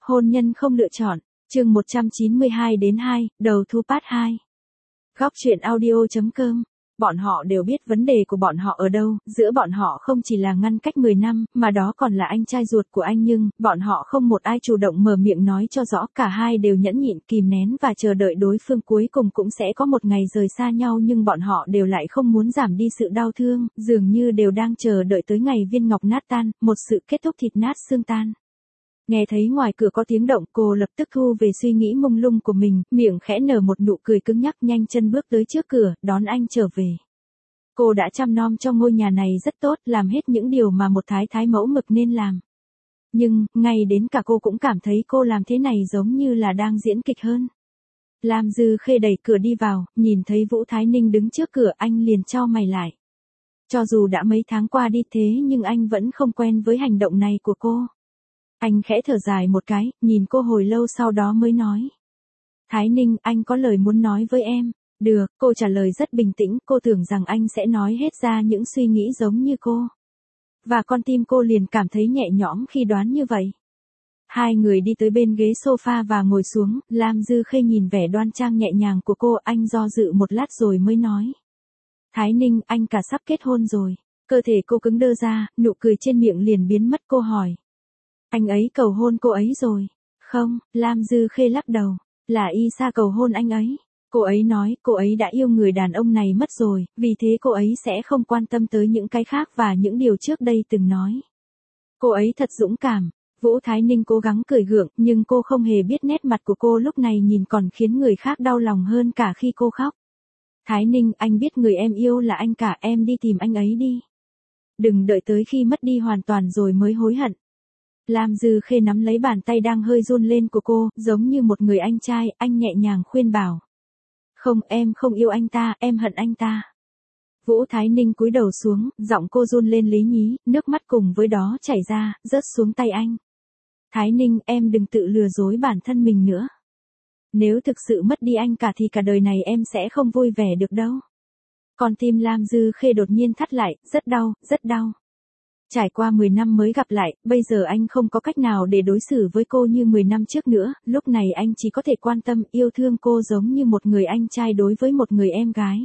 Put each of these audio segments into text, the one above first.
Hôn nhân không lựa chọn, chương 192-2, đầu thu part 2. Góc truyện audio.com. Bọn họ đều biết vấn đề của bọn họ ở đâu, giữa bọn họ không chỉ là ngăn cách 10 năm, mà đó còn là anh trai ruột của anh, nhưng bọn họ không một ai chủ động mở miệng nói cho rõ, cả hai đều nhẫn nhịn, kìm nén và chờ đợi đối phương cuối cùng cũng sẽ có một ngày rời xa nhau, nhưng bọn họ đều lại không muốn giảm đi sự đau thương, dường như đều đang chờ đợi tới ngày viên ngọc nát tan, một sự kết thúc thịt nát xương tan. Nghe thấy ngoài cửa có tiếng động, cô lập tức thu về suy nghĩ mông lung của mình, miệng khẽ nở một nụ cười cứng nhắc, nhanh chân bước tới trước cửa, đón anh trở về. Cô đã chăm nom cho ngôi nhà này rất tốt, làm hết những điều mà một thái mẫu mực nên làm. Nhưng, ngay đến cả cô cũng cảm thấy cô làm thế này giống như là đang diễn kịch hơn. Lam Dư Khê đẩy cửa đi vào, nhìn thấy Vũ Thái Ninh đứng trước cửa, anh liền chau mày lại. Cho dù đã mấy tháng qua đi thế nhưng anh vẫn không quen với hành động này của cô. Anh khẽ thở dài một cái, nhìn cô hồi lâu sau đó mới nói. Thái Ninh, anh có lời muốn nói với em. Được, cô trả lời rất bình tĩnh, cô tưởng rằng anh sẽ nói hết ra những suy nghĩ giống như cô. Và con tim cô liền cảm thấy nhẹ nhõm khi đoán như vậy. Hai người đi tới bên ghế sofa và ngồi xuống, Lam Dư Khê nhìn vẻ đoan trang nhẹ nhàng của cô, anh do dự một lát rồi mới nói. Thái Ninh, anh cả sắp kết hôn rồi. Cơ thể cô cứng đơ ra, nụ cười trên miệng liền biến mất. Cô hỏi. Anh ấy cầu hôn cô ấy rồi. Không, Lam Dư Khê lắc đầu. Là Isa cầu hôn anh ấy. Cô ấy nói cô ấy đã yêu người đàn ông này mất rồi, vì thế cô ấy sẽ không quan tâm tới những cái khác và những điều trước đây từng nói. Cô ấy thật dũng cảm. Vũ Thái Ninh cố gắng cười gượng, nhưng cô không hề biết nét mặt của cô lúc này nhìn còn khiến người khác đau lòng hơn cả khi cô khóc. Thái Ninh, anh biết người em yêu là anh cả, em đi tìm anh ấy đi. Đừng đợi tới khi mất đi hoàn toàn rồi mới hối hận. Lam Dư Khê nắm lấy bàn tay đang hơi run lên của cô, giống như một người anh trai, anh nhẹ nhàng khuyên bảo. Không, em không yêu anh ta, em hận anh ta. Vũ Thái Ninh cúi đầu xuống, giọng cô run lên lý nhí, nước mắt cùng với đó chảy ra, rớt xuống tay anh. Thái Ninh, em đừng tự lừa dối bản thân mình nữa. Nếu thực sự mất đi anh cả thì cả đời này em sẽ không vui vẻ được đâu. Con tim Lam Dư Khê đột nhiên thắt lại, rất đau, rất đau. Trải qua 10 năm mới gặp lại, bây giờ anh không có cách nào để đối xử với cô như 10 năm trước nữa, lúc này anh chỉ có thể quan tâm, yêu thương cô giống như một người anh trai đối với một người em gái.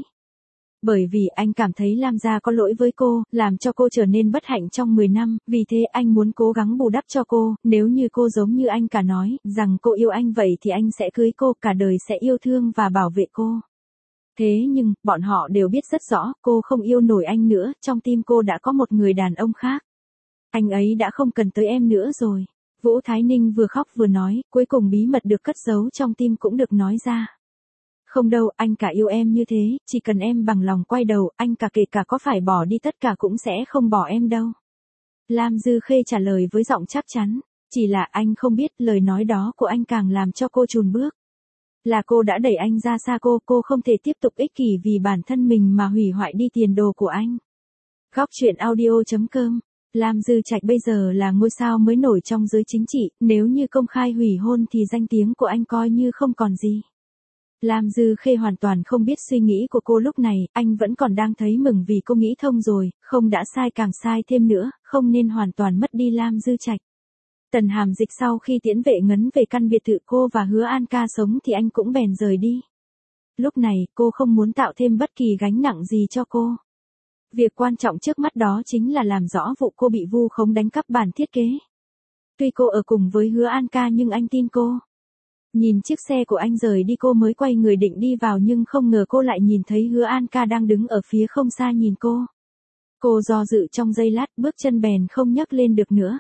Bởi vì anh cảm thấy Lam gia có lỗi với cô, làm cho cô trở nên bất hạnh trong 10 năm, vì thế anh muốn cố gắng bù đắp cho cô, nếu như cô giống như anh cả nói, rằng cô yêu anh vậy thì anh sẽ cưới cô, cả đời sẽ yêu thương và bảo vệ cô. Thế nhưng, bọn họ đều biết rất rõ, cô không yêu nổi anh nữa, trong tim cô đã có một người đàn ông khác. Anh ấy đã không cần tới em nữa rồi. Vũ Thái Ninh vừa khóc vừa nói, cuối cùng bí mật được cất giấu trong tim cũng được nói ra. Không đâu, anh cả yêu em như thế, chỉ cần em bằng lòng quay đầu, anh cả kể cả có phải bỏ đi tất cả cũng sẽ không bỏ em đâu. Lam Dư Khê trả lời với giọng chắc chắn, chỉ là anh không biết lời nói đó của anh càng làm cho cô chùn bước. Là cô đã đẩy anh ra xa cô không thể tiếp tục ích kỷ vì bản thân mình mà hủy hoại đi tiền đồ của anh. Góc truyện audio.com. Lam Dư Trạch bây giờ là ngôi sao mới nổi trong giới chính trị, nếu như công khai hủy hôn thì danh tiếng của anh coi như không còn gì. Lam Dư Khê hoàn toàn không biết suy nghĩ của cô lúc này, anh vẫn còn đang thấy mừng vì cô nghĩ thông rồi, không đã sai càng sai thêm nữa, không nên hoàn toàn mất đi Lam Dư Trạch. Tần Hàm Dịch sau khi tiễn Vệ Ngấn về căn biệt thự cô và Hứa An Ca sống thì anh cũng bèn rời đi. Lúc này, cô không muốn tạo thêm bất kỳ gánh nặng gì cho cô. Việc quan trọng trước mắt đó chính là làm rõ vụ cô bị vu khống đánh cắp bản thiết kế. Tuy cô ở cùng với Hứa An Ca nhưng anh tin cô. Nhìn chiếc xe của anh rời đi cô mới quay người định đi vào nhưng không ngờ cô lại nhìn thấy Hứa An Ca đang đứng ở phía không xa nhìn cô. Cô do dự trong giây lát, bước chân bèn không nhấc lên được nữa.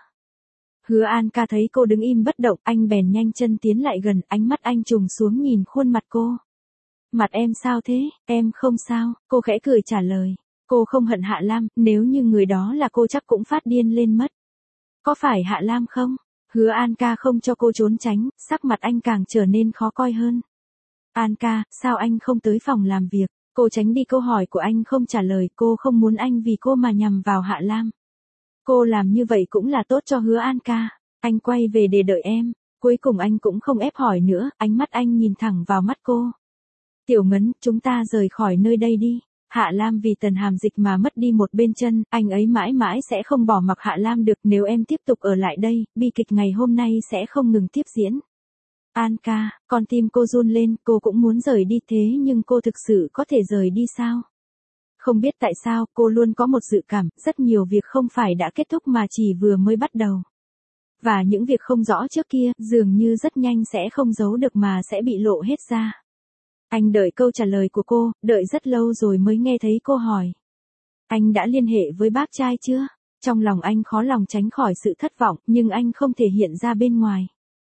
Hứa An Ca thấy cô đứng im bất động, anh bèn nhanh chân tiến lại gần, ánh mắt anh trùng xuống nhìn khuôn mặt cô. Mặt em sao thế, em không sao, cô khẽ cười trả lời. Cô không hận Hạ Lam, nếu như người đó là cô chắc cũng phát điên lên mất. Có phải Hạ Lam không? Hứa An Ca không cho cô trốn tránh, sắc mặt anh càng trở nên khó coi hơn. An Ca, sao anh không tới phòng làm việc? Cô tránh đi câu hỏi của anh không trả lời, cô không muốn anh vì cô mà nhằm vào Hạ Lam. Cô làm như vậy cũng là tốt cho Hứa An Ca. Anh quay về để đợi em. Cuối cùng anh cũng không ép hỏi nữa, ánh mắt anh nhìn thẳng vào mắt cô. Tiểu Ngấn, chúng ta rời khỏi nơi đây đi. Hạ Lam vì Tần Hàm Dịch mà mất đi một bên chân, anh ấy mãi mãi sẽ không bỏ mặc Hạ Lam được, nếu em tiếp tục ở lại đây, bi kịch ngày hôm nay sẽ không ngừng tiếp diễn. An ca, con tim cô run lên, cô cũng muốn rời đi thế nhưng cô thực sự có thể rời đi sao? Không biết tại sao, cô luôn có một dự cảm, rất nhiều việc không phải đã kết thúc mà chỉ vừa mới bắt đầu. Và những việc không rõ trước kia, dường như rất nhanh sẽ không giấu được mà sẽ bị lộ hết ra. Anh đợi câu trả lời của cô, đợi rất lâu rồi mới nghe thấy cô hỏi. Anh đã liên hệ với bác trai chưa? Trong lòng anh khó lòng tránh khỏi sự thất vọng, nhưng anh không thể hiện ra bên ngoài.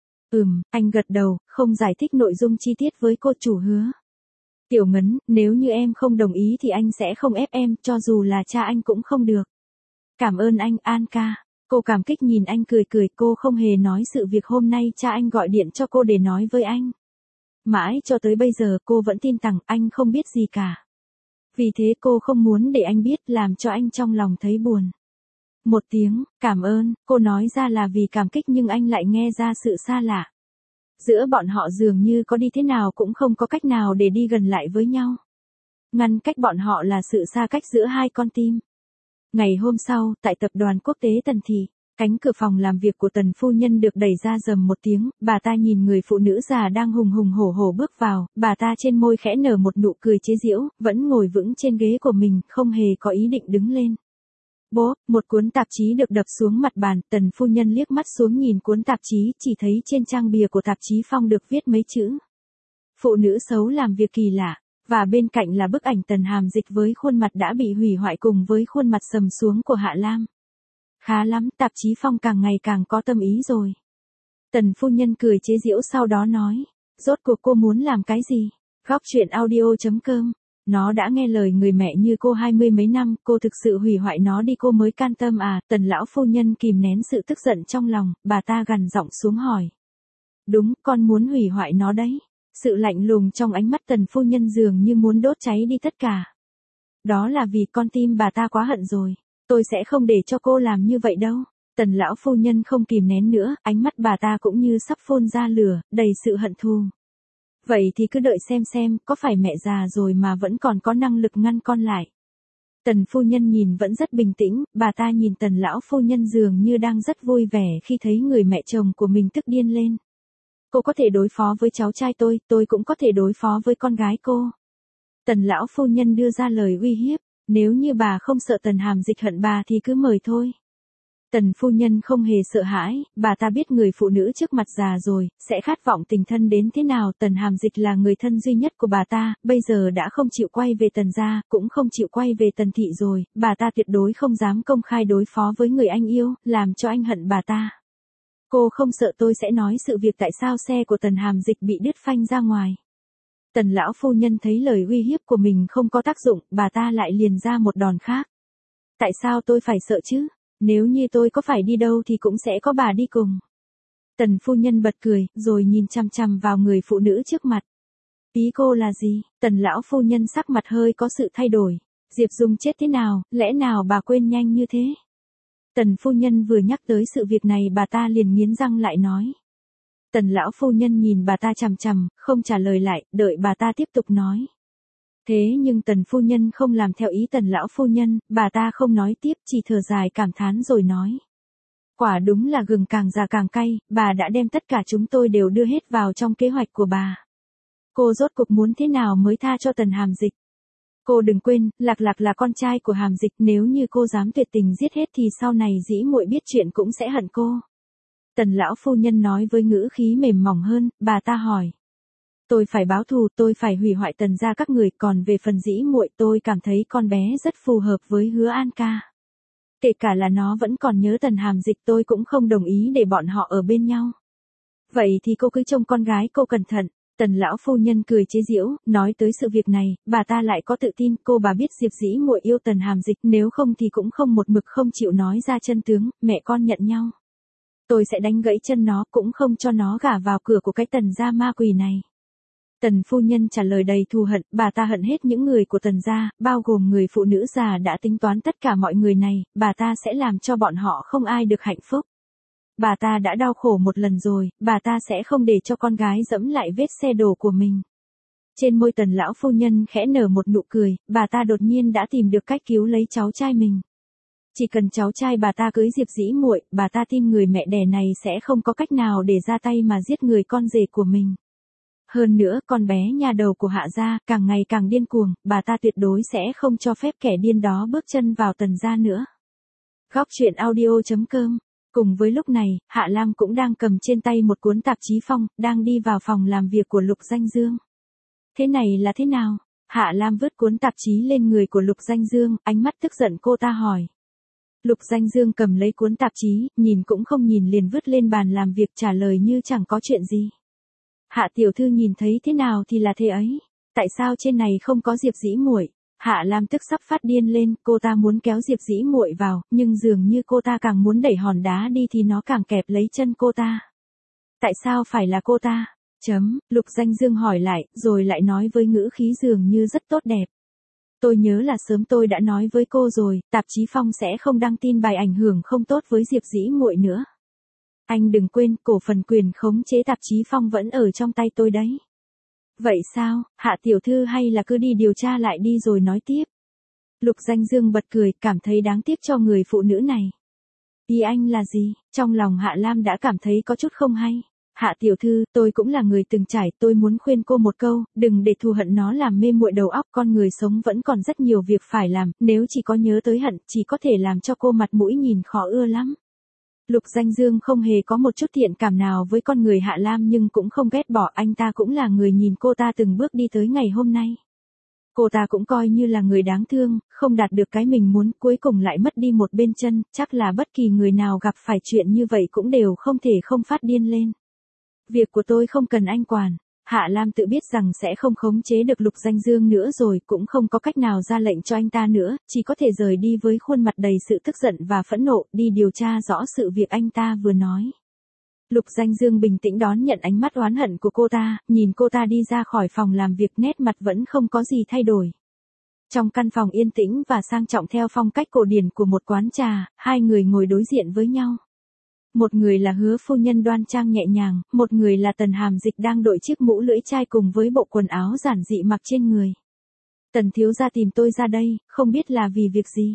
Anh gật đầu, không giải thích nội dung chi tiết với cô, chủ hứa. Tiểu Ngấn, nếu như em không đồng ý thì anh sẽ không ép em, cho dù là cha anh cũng không được. Cảm ơn anh, An ca. Cô cảm kích nhìn anh cười cười, cô không hề nói sự việc hôm nay cha anh gọi điện cho cô để nói với anh. Mãi cho tới bây giờ cô vẫn tin rằng anh không biết gì cả. Vì thế cô không muốn để anh biết, làm cho anh trong lòng thấy buồn. Một tiếng, cảm ơn, cô nói ra là vì cảm kích nhưng anh lại nghe ra sự xa lạ. Giữa bọn họ dường như có đi thế nào cũng không có cách nào để đi gần lại với nhau. Ngăn cách bọn họ là sự xa cách giữa hai con tim. Ngày hôm sau, tại tập đoàn quốc tế Tần Thị, cánh cửa phòng làm việc của Tần phu nhân được đẩy ra rầm một tiếng, bà ta nhìn người phụ nữ già đang hùng hùng hổ hổ bước vào, bà ta trên môi khẽ nở một nụ cười chế giễu, vẫn ngồi vững trên ghế của mình, không hề có ý định đứng lên. Bố, một cuốn tạp chí được đập xuống mặt bàn, Tần phu nhân liếc mắt xuống nhìn cuốn tạp chí, chỉ thấy trên trang bìa của tạp chí phong được viết mấy chữ. Phụ nữ xấu làm việc kỳ lạ, và bên cạnh là bức ảnh Tần Hàm Dịch với khuôn mặt đã bị hủy hoại cùng với khuôn mặt sầm xuống của Hạ Lam. Khá lắm, tạp chí phong càng ngày càng có tâm ý rồi. Tần phu nhân cười chế giễu sau đó nói, rốt cuộc cô muốn làm cái gì? Góc truyện audio.com. Nó đã nghe lời người mẹ như cô 20 mấy năm, cô thực sự hủy hoại nó đi, cô mới can tâm à? Tần lão phu nhân kìm nén sự tức giận trong lòng, bà ta gằn giọng xuống hỏi. Đúng, con muốn hủy hoại nó đấy. Sự lạnh lùng trong ánh mắt Tần phu nhân dường như muốn đốt cháy đi tất cả. Đó là vì con tim bà ta quá hận rồi. Tôi sẽ không để cho cô làm như vậy đâu. Tần lão phu nhân không kìm nén nữa, ánh mắt bà ta cũng như sắp phun ra lửa, đầy sự hận thù. Vậy thì cứ đợi xem, có phải mẹ già rồi mà vẫn còn có năng lực ngăn con lại. Tần phu nhân nhìn vẫn rất bình tĩnh, bà ta nhìn tần lão phu nhân dường như đang rất vui vẻ khi thấy người mẹ chồng của mình tức điên lên. Cô có thể đối phó với cháu trai tôi cũng có thể đối phó với con gái cô. Tần lão phu nhân đưa ra lời uy hiếp, nếu như bà không sợ Tần Hàm Dịch hận bà thì cứ mời thôi. Tần phu nhân không hề sợ hãi, bà ta biết người phụ nữ trước mặt già rồi, sẽ khát vọng tình thân đến thế nào. Tần Hàm Dịch là người thân duy nhất của bà ta, bây giờ đã không chịu quay về Tần gia, cũng không chịu quay về Tần thị rồi, bà ta tuyệt đối không dám công khai đối phó với người anh yêu, làm cho anh hận bà ta. Cô không sợ tôi sẽ nói sự việc tại sao xe của Tần Hàm Dịch bị đứt phanh ra ngoài. Tần lão phu nhân thấy lời uy hiếp của mình không có tác dụng, bà ta lại liền ra một đòn khác. Tại sao tôi phải sợ chứ? Nếu như tôi có phải đi đâu thì cũng sẽ có bà đi cùng. Tần phu nhân bật cười, rồi nhìn chằm chằm vào người phụ nữ trước mặt. Ý cô là gì? Tần lão phu nhân sắc mặt hơi có sự thay đổi. Diệp Dung chết thế nào, lẽ nào bà quên nhanh như thế? Tần phu nhân vừa nhắc tới sự việc này bà ta liền nghiến răng lại nói. Tần lão phu nhân nhìn bà ta chằm chằm, không trả lời lại, đợi bà ta tiếp tục nói. Thế nhưng tần phu nhân không làm theo ý tần lão phu nhân, bà ta không nói tiếp, chỉ thở dài cảm thán rồi nói. Quả đúng là gừng càng già càng cay, bà đã đem tất cả chúng tôi đều đưa hết vào trong kế hoạch của bà. Cô rốt cuộc muốn thế nào mới tha cho Tần Hàm Dịch? Cô đừng quên, Lạc Lạc là con trai của Hàm Dịch, nếu như cô dám tuyệt tình giết hết thì sau này dĩ muội biết chuyện cũng sẽ hận cô. Tần lão phu nhân nói với ngữ khí mềm mỏng hơn, bà ta hỏi. Tôi phải báo thù, tôi phải hủy hoại Tần gia các người, còn về phần dĩ muội tôi cảm thấy con bé rất phù hợp với Hứa An ca. Kể cả là nó vẫn còn nhớ Tần Hàm Dịch tôi cũng không đồng ý để bọn họ ở bên nhau. Vậy thì cô cứ trông con gái cô cẩn thận. Tần lão phu nhân cười chế giễu, nói tới sự việc này, bà ta lại có tự tin, bà biết Diệp dĩ muội yêu Tần Hàm Dịch, nếu không thì cũng không một mực không chịu nói ra chân tướng, mẹ con nhận nhau. Tôi sẽ đánh gãy chân nó, cũng không cho nó gả vào cửa của cái Tần gia ma quỷ này. Tần phu nhân trả lời đầy thù hận, bà ta hận hết những người của Tần gia, bao gồm người phụ nữ già đã tính toán tất cả mọi người này, bà ta sẽ làm cho bọn họ không ai được hạnh phúc. Bà ta đã đau khổ một lần rồi, bà ta sẽ không để cho con gái dẫm lại vết xe đổ của mình. Trên môi Tần lão phu nhân khẽ nở một nụ cười, bà ta đột nhiên đã tìm được cách cứu lấy cháu trai mình. Chỉ cần cháu trai bà ta cưới Diệp Dĩ Muội, bà ta tin người mẹ đẻ này sẽ không có cách nào để ra tay mà giết người con rể của mình. Hơn nữa, con bé nhà đầu của Hạ gia càng ngày càng điên cuồng, bà ta tuyệt đối sẽ không cho phép kẻ điên đó bước chân vào Tần gia nữa. Góc truyện audio.com. Cùng với lúc này, Hạ Lam cũng đang cầm trên tay một cuốn tạp chí phong, đang đi vào phòng làm việc của Lục Danh Dương. Thế này là thế nào? Hạ Lam vứt cuốn tạp chí lên người của Lục Danh Dương, ánh mắt tức giận cô ta hỏi. Lục Danh Dương cầm lấy cuốn tạp chí, nhìn cũng không nhìn liền vứt lên bàn làm việc, trả lời như chẳng có chuyện gì. Hạ tiểu thư nhìn thấy thế nào thì là thế ấy. Tại sao trên này không có Diệp Dĩ Muội? Hạ Lam tức sắp phát điên lên, cô ta muốn kéo Diệp Dĩ Muội vào, nhưng dường như cô ta càng muốn đẩy hòn đá đi thì nó càng kẹp lấy chân cô ta. Tại sao phải là cô ta? Lục Danh Dương hỏi lại, rồi lại nói với ngữ khí dường như rất tốt đẹp. Tôi nhớ là sớm tôi đã nói với cô rồi, tạp chí Phong sẽ không đăng tin bài ảnh hưởng không tốt với Diệp Dĩ Muội nữa. Anh đừng quên, cổ phần quyền khống chế tạp chí Phong vẫn ở trong tay tôi đấy. Vậy sao, Hạ tiểu thư hay là cứ đi điều tra lại đi rồi nói tiếp. Lục Danh Dương bật cười, cảm thấy đáng tiếc cho người phụ nữ này. Ý anh là gì? Trong lòng Hạ Lam đã cảm thấy có chút không hay. Hạ tiểu thư, tôi cũng là người từng trải, tôi muốn khuyên cô một câu, đừng để thù hận nó làm mê muội đầu óc, con người sống vẫn còn rất nhiều việc phải làm, nếu chỉ có nhớ tới hận, chỉ có thể làm cho cô mặt mũi nhìn khó ưa lắm. Lục Danh Dương không hề có một chút thiện cảm nào với con người Hạ Lam nhưng cũng không ghét bỏ, anh ta cũng là người nhìn cô ta từng bước đi tới ngày hôm nay. Cô ta cũng coi như là người đáng thương, không đạt được cái mình muốn, cuối cùng lại mất đi một bên chân, chắc là bất kỳ người nào gặp phải chuyện như vậy cũng đều không thể không phát điên lên. Việc của tôi không cần anh quản. Hạ Lam tự biết rằng sẽ không khống chế được Lục Danh Dương nữa rồi, cũng không có cách nào ra lệnh cho anh ta nữa, chỉ có thể rời đi với khuôn mặt đầy sự tức giận và phẫn nộ, đi điều tra rõ sự việc anh ta vừa nói. Lục Danh Dương bình tĩnh đón nhận ánh mắt oán hận của cô ta, nhìn cô ta đi ra khỏi phòng làm việc, nét mặt vẫn không có gì thay đổi. Trong căn phòng yên tĩnh và sang trọng theo phong cách cổ điển của một quán trà, hai người ngồi đối diện với nhau. Một người là Hứa phu nhân đoan trang nhẹ nhàng, một người là Tần Hàm Dịch đang đội chiếc mũ lưỡi chai cùng với bộ quần áo giản dị mặc trên người. Tần thiếu gia tìm tôi ra đây, không biết là vì việc gì.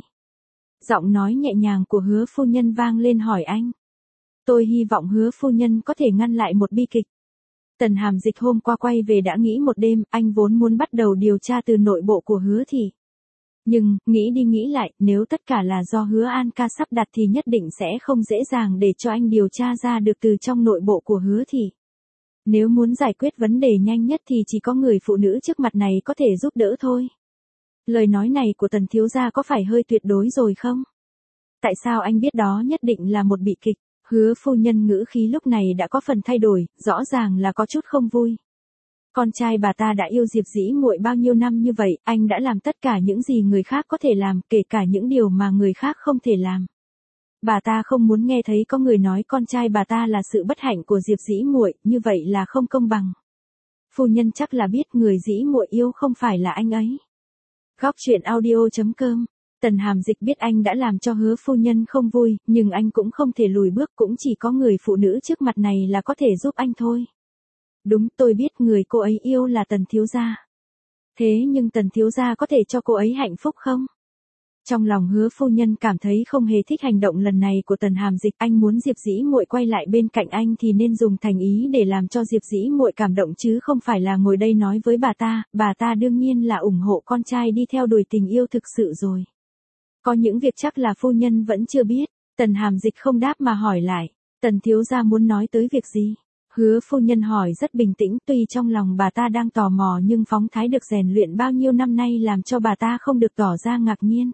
Giọng nói nhẹ nhàng của Hứa phu nhân vang lên hỏi anh. Tôi hy vọng Hứa phu nhân có thể ngăn lại một bi kịch. Tần Hàm Dịch hôm qua quay về đã nghĩ một đêm, anh vốn muốn bắt đầu điều tra từ nội bộ của Hứa thị. Nhưng, nghĩ đi nghĩ lại, nếu tất cả là do Hứa An ca sắp đặt thì nhất định sẽ không dễ dàng để cho anh điều tra ra được từ trong nội bộ của Hứa thị. Nếu muốn giải quyết vấn đề nhanh nhất thì chỉ có người phụ nữ trước mặt này có thể giúp đỡ thôi. Lời nói này của Tần thiếu gia có phải hơi tuyệt đối rồi không? Tại sao anh biết đó nhất định là một bi kịch? Hứa phu nhân ngữ khí lúc này đã có phần thay đổi, rõ ràng là có chút không vui. Con trai bà ta đã yêu Diệp Dĩ Muội bao nhiêu năm như vậy, anh đã làm tất cả những gì người khác có thể làm, kể cả những điều mà người khác không thể làm. Bà ta không muốn nghe thấy có người nói con trai bà ta là sự bất hạnh của Diệp Dĩ Muội, như vậy là không công bằng. Phu nhân chắc là biết người Dĩ Muội yêu không phải là anh ấy. Góc truyện audio.com. Tần Hàm Dịch biết anh đã làm cho Hứa phu nhân không vui, nhưng anh cũng không thể lùi bước, cũng chỉ có người phụ nữ trước mặt này là có thể giúp anh thôi. Đúng, tôi biết người cô ấy yêu là Tần thiếu gia. Thế nhưng Tần thiếu gia có thể cho cô ấy hạnh phúc không? Trong lòng Hứa phu nhân cảm thấy không hề thích hành động lần này của Tần Hàm Dịch, anh muốn Diệp Dĩ Muội quay lại bên cạnh anh thì nên dùng thành ý để làm cho Diệp Dĩ Muội cảm động chứ không phải là ngồi đây nói với bà ta đương nhiên là ủng hộ con trai đi theo đuổi tình yêu thực sự rồi. Có những việc chắc là phu nhân vẫn chưa biết. Tần Hàm Dịch không đáp mà hỏi lại, Tần thiếu gia muốn nói tới việc gì? Hứa phu nhân hỏi rất bình tĩnh, tuy trong lòng bà ta đang tò mò nhưng phong thái được rèn luyện bao nhiêu năm nay làm cho bà ta không được tỏ ra ngạc nhiên.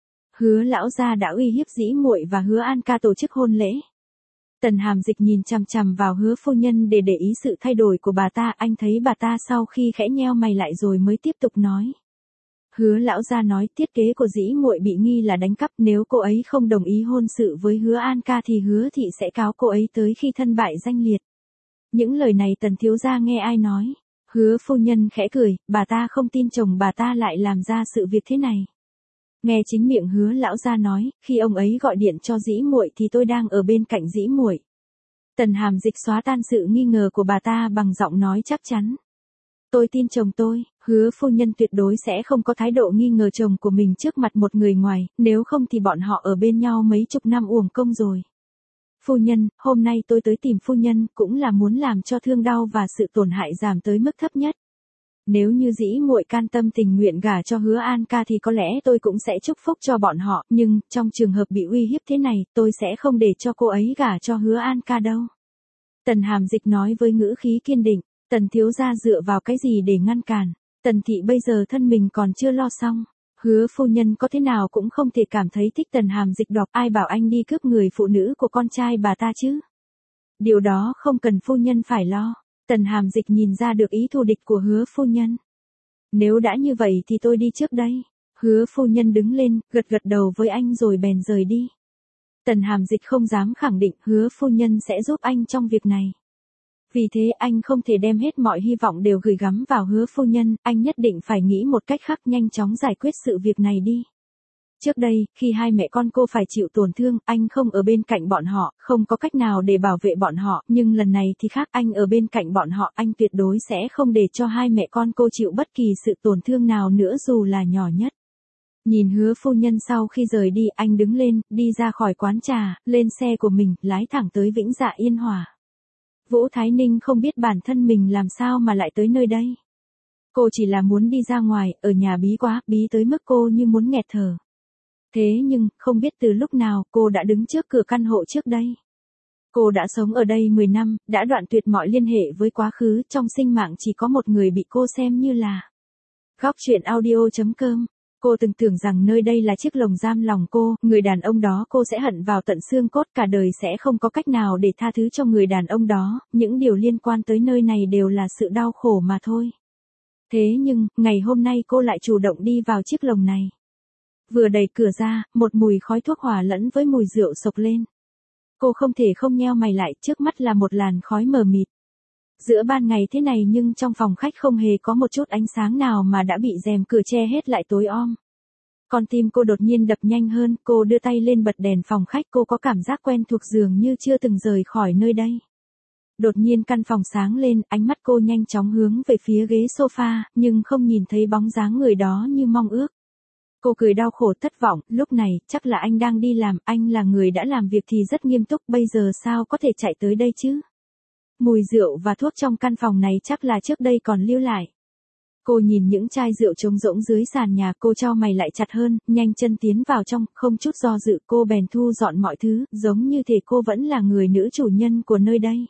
Hứa lão gia đã uy hiếp Dĩ Muội và Hứa An ca tổ chức hôn lễ. Tần Hàm Dịch nhìn chằm chằm vào Hứa phu nhân để ý sự thay đổi của bà ta, anh thấy bà ta sau khi khẽ nheo mày lại rồi mới tiếp tục nói. Hứa lão gia nói thiết kế của Dĩ Muội bị nghi là đánh cắp, nếu cô ấy không đồng ý hôn sự với Hứa An ca thì Hứa thị sẽ cáo cô ấy tới khi thân bại danh liệt. Những lời này Tần thiếu gia nghe ai nói? Hứa phu nhân khẽ cười, bà ta không tin chồng bà ta lại làm ra sự việc thế này. Nghe chính miệng Hứa lão gia nói, khi ông ấy gọi điện cho Dĩ Muội thì tôi đang ở bên cạnh Dĩ Muội. Tần Hàm Dịch xóa tan sự nghi ngờ của bà ta bằng giọng nói chắc chắn. Tôi tin chồng tôi, Hứa phu nhân tuyệt đối sẽ không có thái độ nghi ngờ chồng của mình trước mặt một người ngoài, nếu không thì bọn họ ở bên nhau mấy chục năm uổng công rồi. Phu nhân, hôm nay tôi tới tìm phu nhân cũng là muốn làm cho thương đau và sự tổn hại giảm tới mức thấp nhất. Nếu như dĩ muội can tâm tình nguyện gả cho Hứa An ca thì có lẽ tôi cũng sẽ chúc phúc cho bọn họ, nhưng trong trường hợp bị uy hiếp thế này, tôi sẽ không để cho cô ấy gả cho Hứa An ca đâu. Tần Hàm Dịch nói với ngữ khí kiên định, Tần thiếu gia dựa vào cái gì để ngăn cản, Tần thị bây giờ thân mình còn chưa lo xong. Hứa phu nhân có thế nào cũng không thể cảm thấy thích Tần Hàm Dịch đọc, ai bảo anh đi cướp người phụ nữ của con trai bà ta chứ. Điều đó không cần phu nhân phải lo. Tần Hàm Dịch nhìn ra được ý thù địch của Hứa phu nhân. Nếu đã như vậy thì tôi đi trước đây. Hứa phu nhân đứng lên, gật gật đầu với anh rồi bèn rời đi. Tần Hàm Dịch không dám khẳng định Hứa phu nhân sẽ giúp anh trong việc này. Vì thế anh không thể đem hết mọi hy vọng đều gửi gắm vào Hứa phu nhân, anh nhất định phải nghĩ một cách khác nhanh chóng giải quyết sự việc này đi. Trước đây, khi hai mẹ con cô phải chịu tổn thương, anh không ở bên cạnh bọn họ, không có cách nào để bảo vệ bọn họ, nhưng lần này thì khác, anh ở bên cạnh bọn họ, anh tuyệt đối sẽ không để cho hai mẹ con cô chịu bất kỳ sự tổn thương nào nữa dù là nhỏ nhất. Nhìn Hứa phu nhân sau khi rời đi, anh đứng lên, đi ra khỏi quán trà, lên xe của mình, lái thẳng tới Vĩnh Dạ Yên Hòa. Vũ Thái Ninh không biết bản thân mình làm sao mà lại tới nơi đây. Cô chỉ là muốn đi ra ngoài, ở nhà bí quá, bí tới mức cô như muốn nghẹt thở. Thế nhưng, không biết từ lúc nào, cô đã đứng trước cửa căn hộ trước đây. Cô đã sống ở đây 10 năm, đã đoạn tuyệt mọi liên hệ với quá khứ, trong sinh mạng chỉ có một người bị cô xem như là. Góc truyện audio.com. Cô từng tưởng rằng nơi đây là chiếc lồng giam lòng cô, người đàn ông đó cô sẽ hận vào tận xương cốt, cả đời sẽ không có cách nào để tha thứ cho người đàn ông đó, những điều liên quan tới nơi này đều là sự đau khổ mà thôi. Thế nhưng, ngày hôm nay cô lại chủ động đi vào chiếc lồng này. Vừa đẩy cửa ra, một mùi khói thuốc hòa lẫn với mùi rượu sộc lên. Cô không thể không nheo mày lại, trước mắt là một làn khói mờ mịt. Giữa ban ngày thế này nhưng trong phòng khách không hề có một chút ánh sáng nào mà đã bị rèm cửa che hết lại tối om. Con tim cô đột nhiên đập nhanh hơn, cô đưa tay lên bật đèn phòng khách, cô có cảm giác quen thuộc dường như chưa từng rời khỏi nơi đây. Đột nhiên căn phòng sáng lên, ánh mắt cô nhanh chóng hướng về phía ghế sofa, nhưng không nhìn thấy bóng dáng người đó như mong ước. Cô cười đau khổ thất vọng, lúc này, chắc là anh đang đi làm, anh là người đã làm việc thì rất nghiêm túc, bây giờ sao có thể chạy tới đây chứ? Mùi rượu và thuốc trong căn phòng này chắc là trước đây còn lưu lại. Cô nhìn những chai rượu trống rỗng dưới sàn nhà, cô chau mày lại chặt hơn, nhanh chân tiến vào trong, không chút do dự cô bèn thu dọn mọi thứ, giống như thể cô vẫn là người nữ chủ nhân của nơi đây.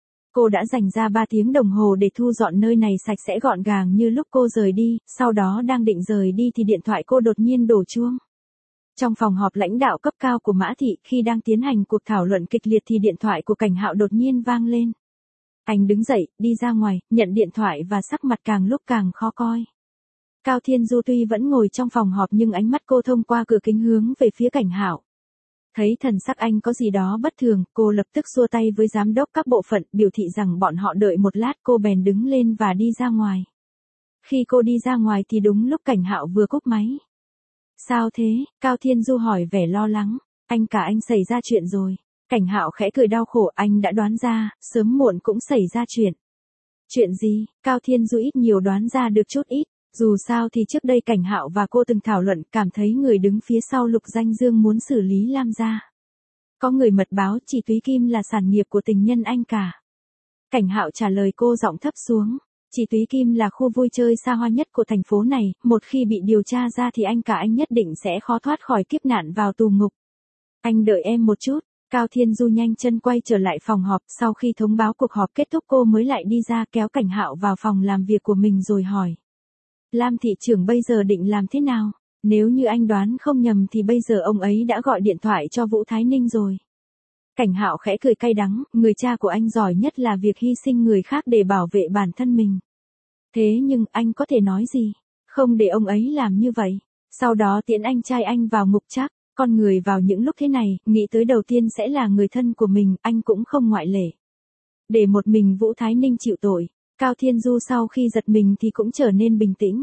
Cô đã dành ra 3 tiếng đồng hồ để thu dọn nơi này sạch sẽ gọn gàng như lúc cô rời đi, sau đó đang định rời đi thì điện thoại cô đột nhiên đổ chuông. Trong phòng họp lãnh đạo cấp cao của Mã Thị, khi đang tiến hành cuộc thảo luận kịch liệt thì điện thoại của Cảnh Hạo đột nhiên vang lên. Anh đứng dậy, đi ra ngoài, nhận điện thoại và sắc mặt càng lúc càng khó coi. Cao Thiên Du tuy vẫn ngồi trong phòng họp nhưng ánh mắt cô thông qua cửa kính hướng về phía Cảnh Hạo. Thấy thần sắc anh có gì đó bất thường, cô lập tức xua tay với giám đốc các bộ phận, biểu thị rằng bọn họ đợi một lát, cô bèn đứng lên và đi ra ngoài. Khi cô đi ra ngoài thì đúng lúc Cảnh Hạo vừa cúp máy. Sao thế? Cao Thiên Du hỏi vẻ lo lắng. Anh xảy ra chuyện rồi. Cảnh Hạo khẽ cười đau khổ, anh đã đoán ra, sớm muộn cũng xảy ra chuyện. Chuyện gì? Cao Thiên Du ít nhiều đoán ra được chút ít. Dù sao thì trước đây Cảnh Hạo và cô từng thảo luận, cảm thấy người đứng phía sau Lục Danh Dương muốn xử lý Lam gia. Có người mật báo chị Túy Kim là sản nghiệp của tình nhân anh cả. Cảnh Hạo trả lời cô giọng thấp xuống. Chị Túy Kim là khu vui chơi xa hoa nhất của thành phố này, một khi bị điều tra ra thì anh nhất định sẽ khó thoát khỏi kiếp nạn vào tù ngục. Anh đợi em một chút. Cao Thiên Du nhanh chân quay trở lại phòng họp, sau khi thông báo cuộc họp kết thúc cô mới lại đi ra kéo Cảnh Hạo vào phòng làm việc của mình rồi hỏi. Lam thị trưởng bây giờ định làm thế nào? Nếu như anh đoán không nhầm thì bây giờ ông ấy đã gọi điện thoại cho Vũ Thái Ninh rồi. Cảnh Hạo khẽ cười cay đắng, người cha của anh giỏi nhất là việc hy sinh người khác để bảo vệ bản thân mình. Thế nhưng anh có thể nói gì? Không để ông ấy làm như vậy. Sau đó tiễn anh trai anh vào ngục chắc. Con người vào những lúc thế này, nghĩ tới đầu tiên sẽ là người thân của mình, anh cũng không ngoại lệ. Để một mình Vũ Thái Ninh chịu tội, Cao Thiên Du sau khi giật mình thì cũng trở nên bình tĩnh.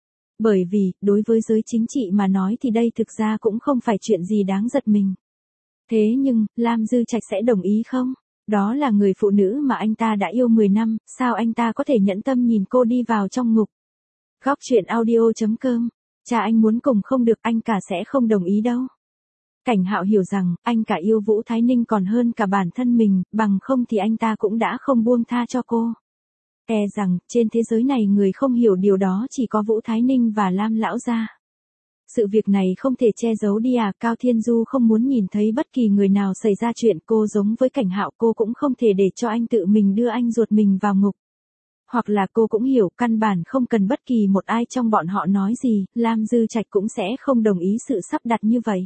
Bởi vì, đối với giới chính trị mà nói thì đây thực ra cũng không phải chuyện gì đáng giật mình. Thế nhưng, Lam Dư Trạch sẽ đồng ý không? Đó là người phụ nữ mà anh ta đã yêu 10 năm, sao anh ta có thể nhẫn tâm nhìn cô đi vào trong ngục. Góc truyện audio.com. Cha anh muốn cùng không được, anh cả sẽ không đồng ý đâu. Cảnh Hạo hiểu rằng, anh cả yêu Vũ Thái Ninh còn hơn cả bản thân mình, bằng không thì anh ta cũng đã không buông tha cho cô. E rằng, trên thế giới này người không hiểu điều đó chỉ có Vũ Thái Ninh và Lam lão gia. Sự việc này không thể che giấu đi à, Cao Thiên Du không muốn nhìn thấy bất kỳ người nào xảy ra chuyện, cô giống với Cảnh Hạo, cô cũng không thể để cho anh tự mình đưa anh ruột mình vào ngục. Hoặc là cô cũng hiểu, căn bản không cần bất kỳ một ai trong bọn họ nói gì, Lam Dư Trạch cũng sẽ không đồng ý sự sắp đặt như vậy.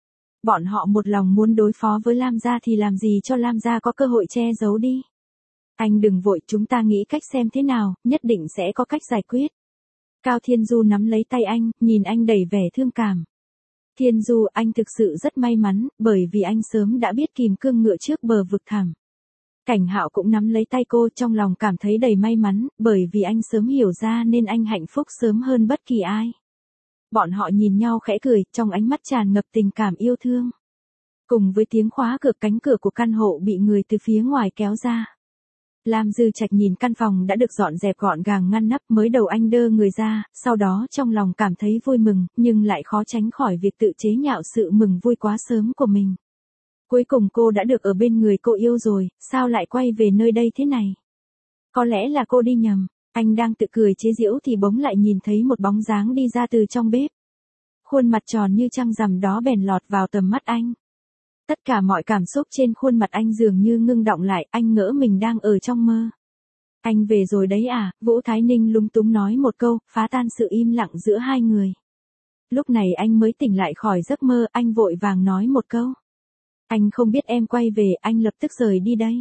Bọn họ một lòng muốn đối phó với Lam gia thì làm gì cho Lam gia có cơ hội che giấu đi. Anh đừng vội, chúng ta nghĩ cách xem thế nào, nhất định sẽ có cách giải quyết. Cao Thiên Du nắm lấy tay anh, nhìn anh đầy vẻ thương cảm. Thiên Du, anh thực sự rất may mắn, bởi vì anh sớm đã biết kìm cương ngựa trước bờ vực thẳm. Cảnh Hạo cũng nắm lấy tay cô, trong lòng cảm thấy đầy may mắn, bởi vì anh sớm hiểu ra nên anh hạnh phúc sớm hơn bất kỳ ai. Bọn họ nhìn nhau khẽ cười, trong ánh mắt tràn ngập tình cảm yêu thương. Cùng với tiếng khóa cửa, cánh cửa của căn hộ bị người từ phía ngoài kéo ra. Lam Dư Trạch nhìn căn phòng đã được dọn dẹp gọn gàng ngăn nắp, mới đầu anh đơ người ra, sau đó trong lòng cảm thấy vui mừng, nhưng lại khó tránh khỏi việc tự chế nhạo sự mừng vui quá sớm của mình. Cuối cùng cô đã được ở bên người cô yêu rồi, sao lại quay về nơi đây thế này? Có lẽ là cô đi nhầm. Anh đang tự cười chế giễu thì bỗng lại nhìn thấy một bóng dáng đi ra từ trong bếp. Khuôn mặt tròn như trăng rằm đó bèn lọt vào tầm mắt anh. Tất cả mọi cảm xúc trên khuôn mặt anh dường như ngưng đọng lại, anh ngỡ mình đang ở trong mơ. Anh về rồi đấy à, Vũ Thái Ninh lúng túng nói một câu, phá tan sự im lặng giữa hai người. Lúc này anh mới tỉnh lại khỏi giấc mơ, anh vội vàng nói một câu. Anh không biết em quay về, anh lập tức rời đi đây.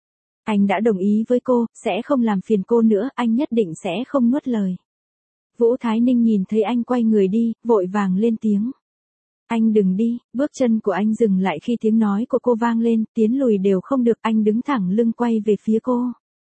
Anh đã đồng ý với cô, sẽ không làm phiền cô nữa, anh nhất định sẽ không nuốt lời. Vũ Thái Ninh nhìn thấy anh quay người đi, vội vàng lên tiếng. Anh đừng đi, bước chân của anh dừng lại khi tiếng nói của cô vang lên, tiến lùi đều không được, anh đứng thẳng lưng quay về phía cô.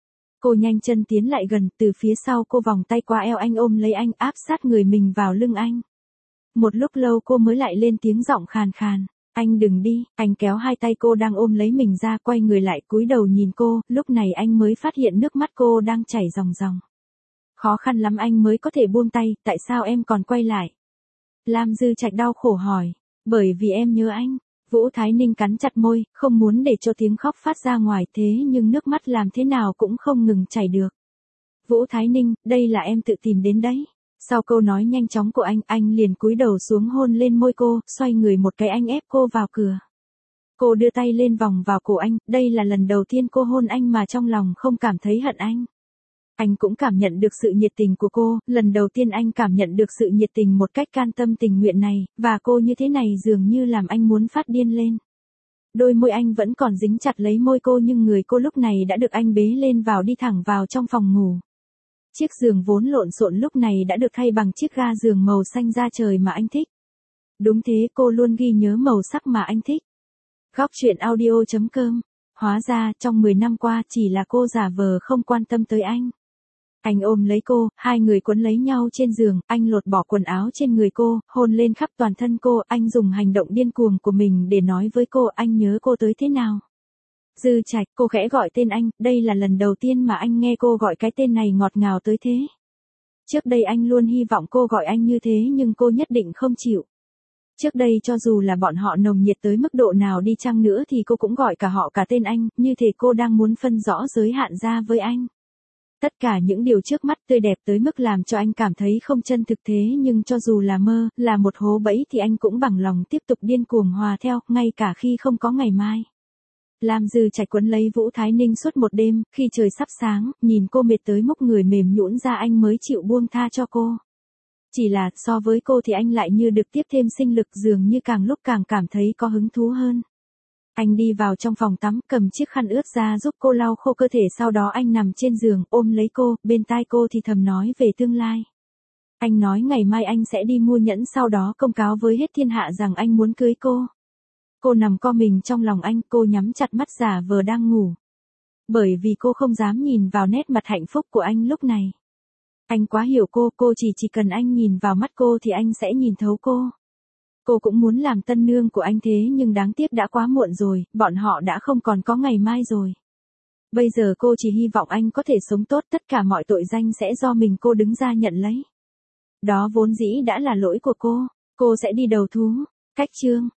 Cô nhanh chân tiến lại gần, từ phía sau cô vòng tay qua eo anh ôm lấy anh, áp sát người mình vào lưng anh. Một lúc lâu cô mới lại lên tiếng giọng khàn khàn. Anh đừng đi, anh kéo hai tay cô đang ôm lấy mình ra, quay người lại cúi đầu nhìn cô, lúc này anh mới phát hiện nước mắt cô đang chảy ròng ròng. Khó khăn lắm anh mới có thể buông tay, tại sao em còn quay lại? Lam Dư Trạch đau khổ hỏi, bởi vì em nhớ anh. Vũ Thái Ninh cắn chặt môi, không muốn để cho tiếng khóc phát ra ngoài, thế nhưng nước mắt làm thế nào cũng không ngừng chảy được. Vũ Thái Ninh, đây là em tự tìm đến đấy. Sau câu nói nhanh chóng của anh liền cúi đầu xuống hôn lên môi cô, xoay người một cái anh ép cô vào cửa. Cô đưa tay lên vòng vào cổ anh, đây là lần đầu tiên cô hôn anh mà trong lòng không cảm thấy hận anh. Anh cũng cảm nhận được sự nhiệt tình của cô, lần đầu tiên anh cảm nhận được sự nhiệt tình một cách can tâm tình nguyện này, và cô như thế này dường như làm anh muốn phát điên lên. Đôi môi anh vẫn còn dính chặt lấy môi cô nhưng người cô lúc này đã được anh bế lên vào đi thẳng vào trong phòng ngủ. Chiếc giường vốn lộn xộn lúc này đã được thay bằng chiếc ga giường màu xanh da trời mà anh thích. Đúng thế, cô luôn ghi nhớ màu sắc mà anh thích. Góc truyện audio.com. Hóa ra, trong 10 năm qua chỉ là cô giả vờ không quan tâm tới anh. Anh ôm lấy cô, hai người quấn lấy nhau trên giường, anh lột bỏ quần áo trên người cô, hôn lên khắp toàn thân cô, anh dùng hành động điên cuồng của mình để nói với cô anh nhớ cô tới thế nào. Dư Trạch, cô khẽ gọi tên anh, đây là lần đầu tiên mà anh nghe cô gọi cái tên này ngọt ngào tới thế. Trước đây anh luôn hy vọng cô gọi anh như thế nhưng cô nhất định không chịu. Trước đây cho dù là bọn họ nồng nhiệt tới mức độ nào đi chăng nữa thì cô cũng gọi cả họ cả tên anh, như thể cô đang muốn phân rõ giới hạn ra với anh. Tất cả những điều trước mắt tươi đẹp tới mức làm cho anh cảm thấy không chân thực thế nhưng cho dù là mơ, là một hố bẫy thì anh cũng bằng lòng tiếp tục điên cuồng hòa theo, ngay cả khi không có ngày mai. Lam Dư Trạch quấn lấy Vũ Thái Ninh suốt một đêm, khi trời sắp sáng, nhìn cô mệt tới mức người mềm nhũn ra anh mới chịu buông tha cho cô. Chỉ là, so với cô thì anh lại như được tiếp thêm sinh lực dường như càng lúc càng cảm thấy có hứng thú hơn. Anh đi vào trong phòng tắm, cầm chiếc khăn ướt ra giúp cô lau khô cơ thể sau đó anh nằm trên giường, ôm lấy cô, bên tai cô thì thầm nói về tương lai. Anh nói ngày mai anh sẽ đi mua nhẫn sau đó công cáo với hết thiên hạ rằng anh muốn cưới cô. Cô nằm co mình trong lòng anh, cô nhắm chặt mắt giả vờ đang ngủ. Bởi vì cô không dám nhìn vào nét mặt hạnh phúc của anh lúc này. Anh quá hiểu cô chỉ cần anh nhìn vào mắt cô thì anh sẽ nhìn thấu cô. Cô cũng muốn làm tân nương của anh thế nhưng đáng tiếc đã quá muộn rồi, bọn họ đã không còn có ngày mai rồi. Bây giờ cô chỉ hy vọng anh có thể sống tốt, tất cả mọi tội danh sẽ do mình cô đứng ra nhận lấy. Đó vốn dĩ đã là lỗi của cô sẽ đi đầu thú. Cách chương